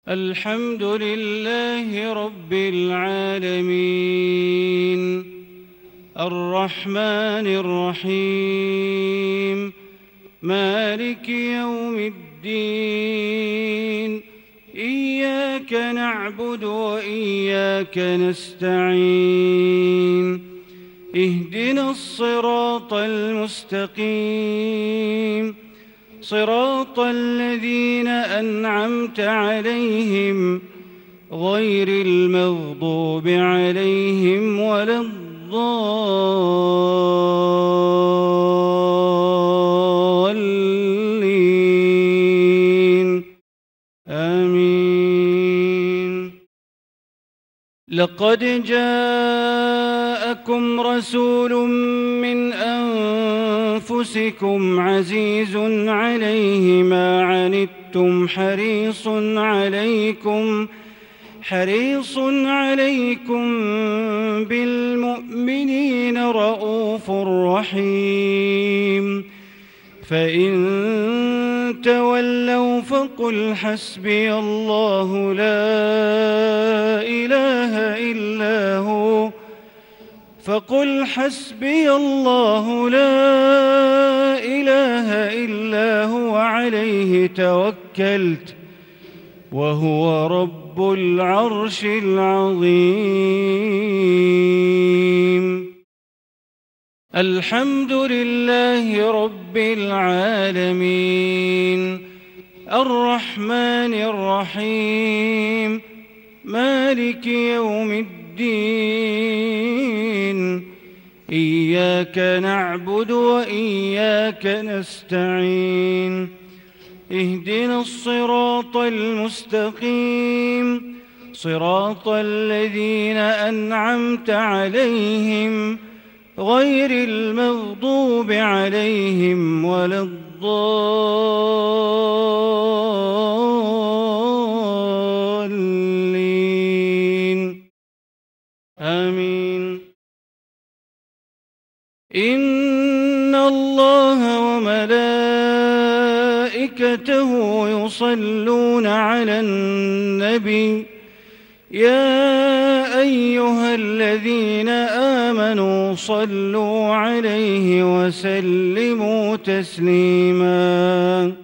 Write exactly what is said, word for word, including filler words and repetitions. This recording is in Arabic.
الحمد لله رب العالمين الرحمن الرحيم مالك يوم الدين إياك نعبد وإياك نستعين اهدنا الصراط المستقيم صراط الذين أنعمت عليهم غير المغضوب عليهم ولا الضالين آمين. لقد جاءكم رسول من أنفسكم عزيز عليه ما عنتم حريص عليكم حريص عليكم بالمؤمنين رءوف رحيم. فإن تولوا فقل حسبي الله لا إله إلا هو فقل حسبي الله لا إله إلا هو عليه توكلت وهو رب العرش العظيم. الحمد لله رب العالمين الرحمن الرحيم مالك يوم الدين إياك نعبد وإياك نستعين اهدنا الصراط المستقيم صراط الذين أنعمت عليهم غير المغضوب عليهم ولا الضالين آمين. إن الله وملائكته يصلون على النبي يا أيها الذين آمنوا صلوا عليه وسلموا تسليماً.